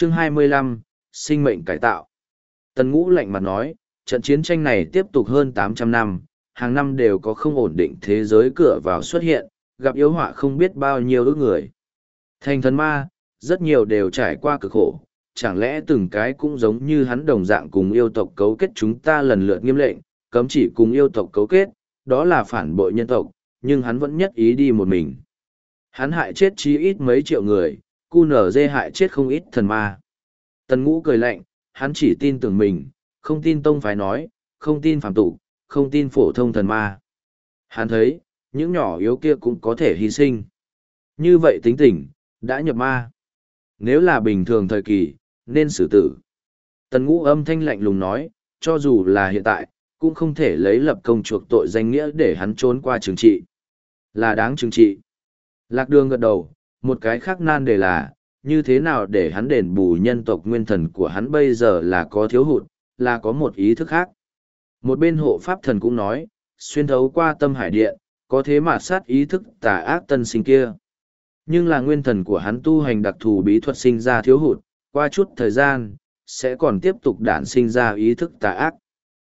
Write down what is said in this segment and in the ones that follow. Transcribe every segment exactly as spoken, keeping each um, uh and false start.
Chương hai mươi lăm, sinh mệnh cải tạo. Tần Ngũ lạnh mặt nói, trận chiến tranh này tiếp tục hơn tám trăm năm, hàng năm đều có không ổn định thế giới cửa vào xuất hiện, gặp yếu họa không biết bao nhiêu ước người. Thành thần ma, rất nhiều đều trải qua cực khổ, chẳng lẽ từng cái cũng giống như hắn đồng dạng cùng yêu tộc cấu kết, chúng ta lần lượt nghiêm lệnh, cấm chỉ cùng yêu tộc cấu kết, đó là phản bội nhân tộc, nhưng hắn vẫn nhất ý đi một mình. Hắn hại chết chí ít mấy triệu người, cu nở dê hại chết không ít thần ma. Tần Ngũ cười lạnh, hắn chỉ tin tưởng mình, không tin tông phái nói, không tin phàm tục, không tin phổ thông thần ma. Hắn thấy, những nhỏ yếu kia cũng có thể hy sinh. Như vậy tính tình, đã nhập ma. Nếu là bình thường thời kỳ, nên xử tử. Tần Ngũ âm thanh lạnh lùng nói, cho dù là hiện tại, cũng không thể lấy lập công chuộc tội danh nghĩa để hắn trốn qua trừng trị. Là đáng trừng trị. Lạc Đường gật đầu, một cái khác nan đề là, như thế nào để hắn đền bù nhân tộc nguyên thần của hắn bây giờ là có thiếu hụt, là có một ý thức khác. Một bên hộ pháp thần cũng nói, xuyên thấu qua tâm hải điện, có thế mà sát ý thức tà ác tân sinh kia. Nhưng là nguyên thần của hắn tu hành đặc thù bí thuật sinh ra thiếu hụt, qua chút thời gian, sẽ còn tiếp tục đản sinh ra ý thức tà ác.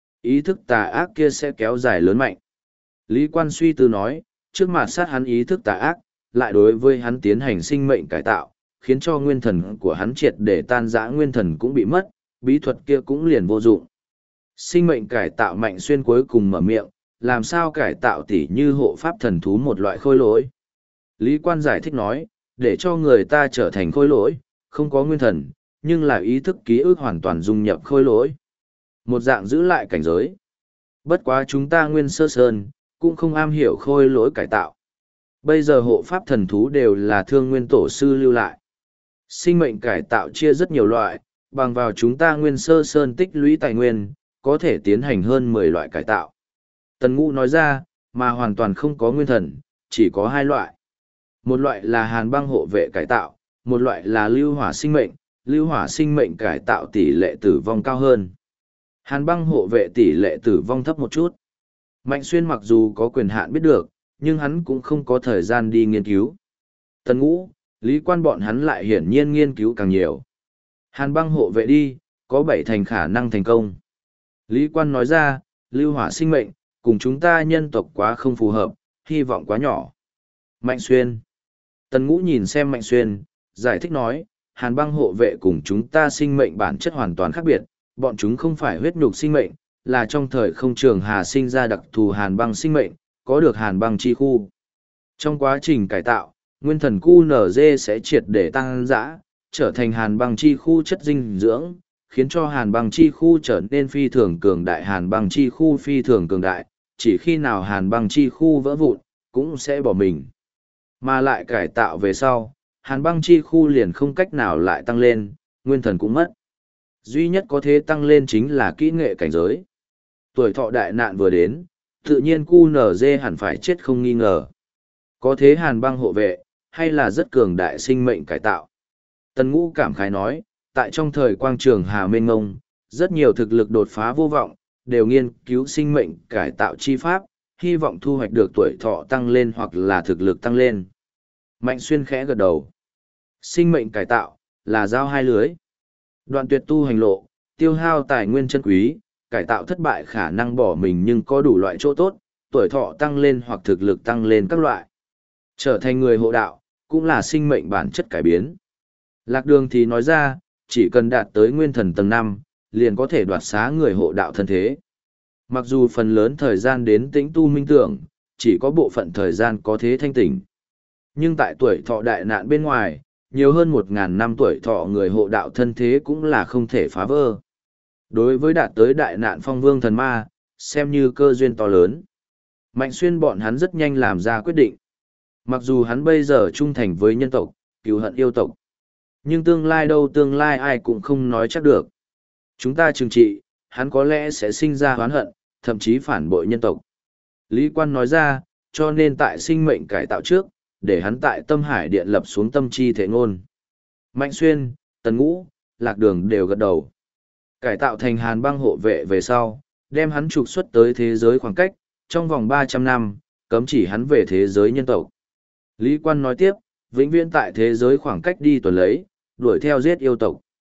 Ý thức tà ác kia sẽ kéo dài lớn mạnh. Lý Quan suy tư nói, trước mặt sát hắn ý thức tà ác, lại đối với hắn tiến hành sinh mệnh cải tạo, khiến cho nguyên thần của hắn triệt để tan rã, nguyên thần cũng bị mất, bí thuật kia cũng liền vô dụng. Sinh mệnh cải tạo Mạnh Xuyên cuối cùng mở miệng, làm sao cải tạo tỉ như hộ pháp thần thú một loại khôi lỗi. Lý Quan giải thích nói, để cho người ta trở thành khôi lỗi, không có nguyên thần, nhưng là ý thức ký ức hoàn toàn dung nhập khôi lỗi. Một dạng giữ lại cảnh giới. Bất quá chúng ta nguyên sơ sơn, cũng không am hiểu khôi lỗi cải tạo. Bây giờ hộ pháp thần thú đều là thương nguyên tổ sư lưu lại. Sinh mệnh cải tạo chia rất nhiều loại, bằng vào chúng ta nguyên sơ sơn tích lũy tài nguyên, có thể tiến hành hơn mười loại cải tạo. Tần Ngũ nói ra, mà hoàn toàn không có nguyên thần, chỉ có hai loại. Một loại là hàn băng hộ vệ cải tạo, một loại là lưu hỏa sinh mệnh, lưu hỏa sinh mệnh cải tạo tỷ lệ tử vong cao hơn. Hàn băng hộ vệ tỷ lệ tử vong thấp một chút. Mạnh Xuyên mặc dù có quyền hạn biết được, nhưng hắn cũng không có thời gian đi nghiên cứu. Tần Ngũ, Lý Quan bọn hắn lại hiển nhiên nghiên cứu càng nhiều. Hàn băng hộ vệ đi, có bảy thành khả năng thành công. Lý Quan nói ra, lưu hỏa sinh mệnh, cùng chúng ta nhân tộc quá không phù hợp, hy vọng quá nhỏ. Mạnh Xuyên. Tần Ngũ nhìn xem Mạnh Xuyên, giải thích nói, hàn băng hộ vệ cùng chúng ta sinh mệnh bản chất hoàn toàn khác biệt, bọn chúng không phải huyết nhục sinh mệnh, là trong thời không trường hà sinh ra đặc thù hàn băng sinh mệnh, có được hàn băng chi khu. Trong quá trình cải tạo, nguyên thần cu nở dê sẽ triệt để tăng dã, trở thành hàn băng chi khu chất dinh dưỡng, khiến cho hàn băng chi khu trở nên phi thường cường đại. Hàn băng chi khu phi thường cường đại, chỉ khi nào hàn băng chi khu vỡ vụn, cũng sẽ bỏ mình. Mà lại cải tạo về sau, hàn băng chi khu liền không cách nào lại tăng lên, nguyên thần cũng mất. Duy nhất có thể tăng lên chính là kỹ nghệ cảnh giới. Tuổi thọ đại nạn vừa đến, tự nhiên cu nở dê hẳn phải chết không nghi ngờ. Có thế hàn băng hộ vệ, hay là rất cường đại sinh mệnh cải tạo. Tần Ngũ cảm khái nói, tại trong thời quang trường hà mênh ngông, rất nhiều thực lực đột phá vô vọng, đều nghiên cứu sinh mệnh cải tạo chi pháp, hy vọng thu hoạch được tuổi thọ tăng lên hoặc là thực lực tăng lên. Mạnh Xuyên khẽ gật đầu. Sinh mệnh cải tạo, là dao hai lưới. Đoạn tuyệt tu hành lộ, tiêu hao tài nguyên chân quý, cải tạo thất bại khả năng bỏ mình nhưng có đủ loại chỗ tốt, tuổi thọ tăng lên hoặc thực lực tăng lên các loại. Trở thành người hộ đạo, cũng là sinh mệnh bản chất cải biến. Lạc Đường thì nói ra, chỉ cần đạt tới nguyên thần tầng năm, liền có thể đoạt xá người hộ đạo thân thế. Mặc dù phần lớn thời gian đến tĩnh tu minh tưởng, chỉ có bộ phận thời gian có thế thanh tỉnh. Nhưng tại tuổi thọ đại nạn bên ngoài, nhiều hơn một ngàn năm tuổi thọ người hộ đạo thân thế cũng là không thể phá vỡ. Đối với đạt tới đại nạn phong vương thần ma, xem như cơ duyên to lớn. Mạnh Xuyên bọn hắn rất nhanh làm ra quyết định. Mặc dù hắn bây giờ trung thành với nhân tộc, cứu hận yêu tộc. Nhưng tương lai đâu tương lai ai cũng không nói chắc được. Chúng ta trừng trị, hắn có lẽ sẽ sinh ra oán hận, thậm chí phản bội nhân tộc. Lý Quan nói ra, cho nên tại sinh mệnh cải tạo trước, để hắn tại tâm hải điện lập xuống tâm chi thể ngôn. Mạnh Xuyên, Tần Ngũ, Lạc Đường đều gật đầu. Cải tạo thành hàn băng hộ vệ về sau, đem hắn trục xuất tới thế giới khoảng cách, trong vòng ba trăm năm, cấm chỉ hắn về thế giới nhân tộc. Lý Quan nói tiếp, vĩnh viễn tại thế giới khoảng cách đi tuần lấy, đuổi theo giết yêu tộc.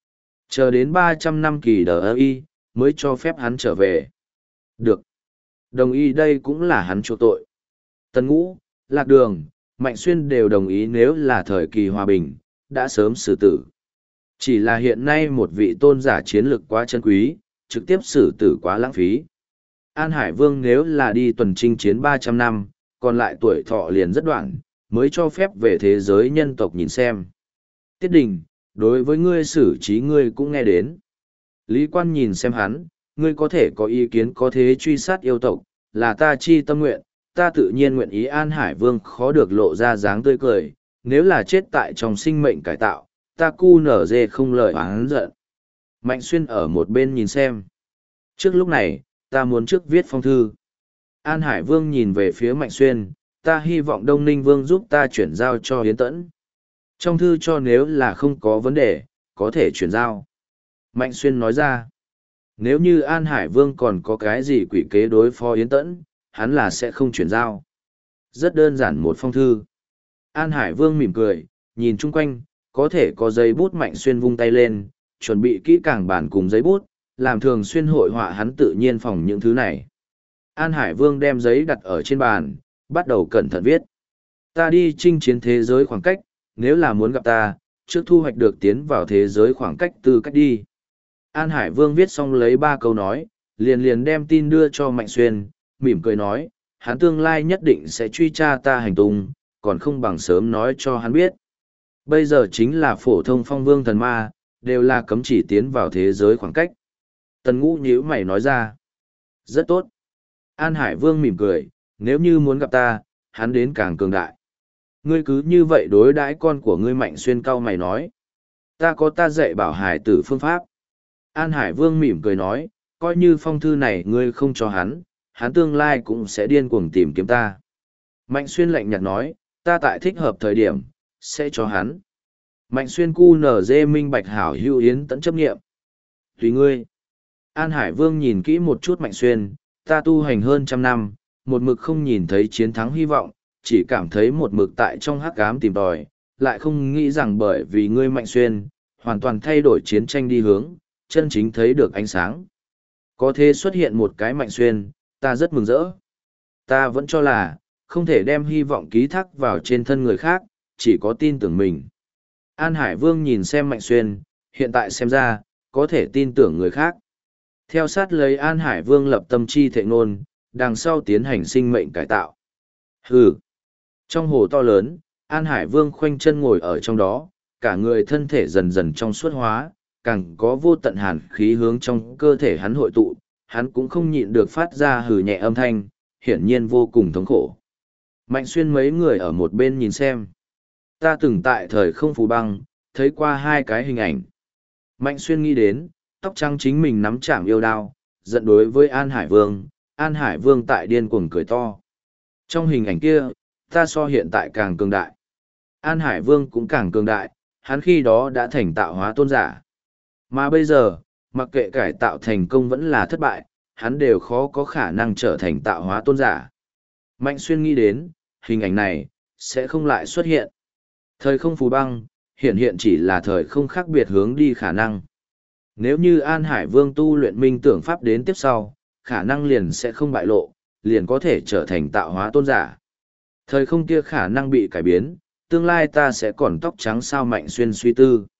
Chờ đến ba trăm năm kỳ đờ y, mới cho phép hắn trở về. Được. Đồng ý đây cũng là hắn chỗ tội. Tần Ngũ, Lạc Đường, Mạnh Xuyên đều đồng ý nếu là thời kỳ hòa bình, đã sớm xử tử. Chỉ là hiện nay một vị tôn giả chiến lực quá chân quý, trực tiếp xử tử quá lãng phí. An Hải Vương nếu là đi tuần chinh chiến ba trăm năm, còn lại tuổi thọ liền rất đoạn, mới cho phép về thế giới nhân tộc nhìn xem. Tiết Đình, đối với ngươi xử trí ngươi cũng nghe đến. Lý Quan nhìn xem hắn, ngươi có thể có ý kiến có thế truy sát yêu tộc, là ta chi tâm nguyện, ta tự nhiên nguyện ý. An Hải Vương khó được lộ ra dáng tươi cười, nếu là chết tại trong sinh mệnh cải tạo, ta cu nở dê không lời oán giận. Mạnh Xuyên ở một bên nhìn xem. Trước lúc này, ta muốn trước viết phong thư. An Hải Vương nhìn về phía Mạnh Xuyên, ta hy vọng Đông Ninh Vương giúp ta chuyển giao cho Yến Tẫn. Trong thư cho nếu là không có vấn đề, có thể chuyển giao. Mạnh Xuyên nói ra, nếu như An Hải Vương còn có cái gì quỷ kế đối phó Yến Tẫn, hắn là sẽ không chuyển giao. Rất đơn giản một phong thư. An Hải Vương mỉm cười, nhìn chung quanh, có thể có giấy bút. Mạnh Xuyên vung tay lên, chuẩn bị kỹ càng bản cùng giấy bút, làm thường xuyên hội họa hắn tự nhiên phòng những thứ này. An Hải Vương đem giấy đặt ở trên bàn, bắt đầu cẩn thận viết. Ta đi chinh chiến thế giới khoảng cách, nếu là muốn gặp ta, trước thu hoạch được tiến vào thế giới khoảng cách tư cách đi. An Hải Vương viết xong lấy ba câu nói, liền liền đem tin đưa cho Mạnh Xuyên, mỉm cười nói, hắn tương lai nhất định sẽ truy tra ta hành tung, còn không bằng sớm nói cho hắn biết. Bây giờ chính là phổ thông phong vương thần ma, đều là cấm chỉ tiến vào thế giới khoảng cách. Tần Ngũ nhíu mày nói ra. Rất tốt. An Hải Vương mỉm cười, nếu như muốn gặp ta, hắn đến càng cường đại. Ngươi cứ như vậy đối đãi con của ngươi. Mạnh Xuyên cau mày nói. Ta có ta dạy bảo hải tử phương pháp. An Hải Vương mỉm cười nói, coi như phong thư này ngươi không cho hắn, hắn tương lai cũng sẽ điên cuồng tìm kiếm ta. Mạnh Xuyên lạnh nhạt nói, ta tại thích hợp thời điểm, sẽ cho hắn. Mạnh Xuyên cu nở dê minh bạch hảo hữu Yến Tẫn chấp nghiệm. Tùy ngươi. An Hải Vương nhìn kỹ một chút Mạnh Xuyên, ta tu hành hơn trăm năm, một mực không nhìn thấy chiến thắng hy vọng, chỉ cảm thấy một mực tại trong hắc ám tìm tòi, lại không nghĩ rằng bởi vì ngươi Mạnh Xuyên, hoàn toàn thay đổi chiến tranh đi hướng, chân chính thấy được ánh sáng. Có thể xuất hiện một cái Mạnh Xuyên, ta rất mừng rỡ. Ta vẫn cho là, không thể đem hy vọng ký thác vào trên thân người khác, chỉ có tin tưởng mình. An Hải Vương nhìn xem Mạnh Xuyên, hiện tại xem ra, có thể tin tưởng người khác. Theo sát lấy An Hải Vương lập tâm chi thệ ngôn, đằng sau tiến hành sinh mệnh cải tạo. Hừ. Trong hồ to lớn, An Hải Vương khoanh chân ngồi ở trong đó, cả người thân thể dần dần trong suốt hóa, càng có vô tận hàn khí hướng trong cơ thể hắn hội tụ, hắn cũng không nhịn được phát ra hừ nhẹ âm thanh, hiển nhiên vô cùng thống khổ. Mạnh Xuyên mấy người ở một bên nhìn xem. Ta từng tại thời không phù băng, thấy qua hai cái hình ảnh. Mạnh Xuyên nghĩ đến, tóc trắng chính mình nắm chạm yêu đao, giận đối với An Hải Vương, An Hải Vương tại điên cuồng cười to. Trong hình ảnh kia, ta so hiện tại càng cường đại. An Hải Vương cũng càng cường đại, hắn khi đó đã thành tạo hóa tôn giả. Mà bây giờ, mặc kệ cải tạo thành công vẫn là thất bại, hắn đều khó có khả năng trở thành tạo hóa tôn giả. Mạnh Xuyên nghĩ đến, hình ảnh này, sẽ không lại xuất hiện. Thời không phù băng, hiện hiện chỉ là thời không khác biệt hướng đi khả năng. Nếu như An Hải Vương tu luyện minh tưởng pháp đến tiếp sau, khả năng liền sẽ không bại lộ, liền có thể trở thành tạo hóa tôn giả. Thời không kia khả năng bị cải biến, tương lai ta sẽ còn tóc trắng sao. Mạnh Xuyên suy tư.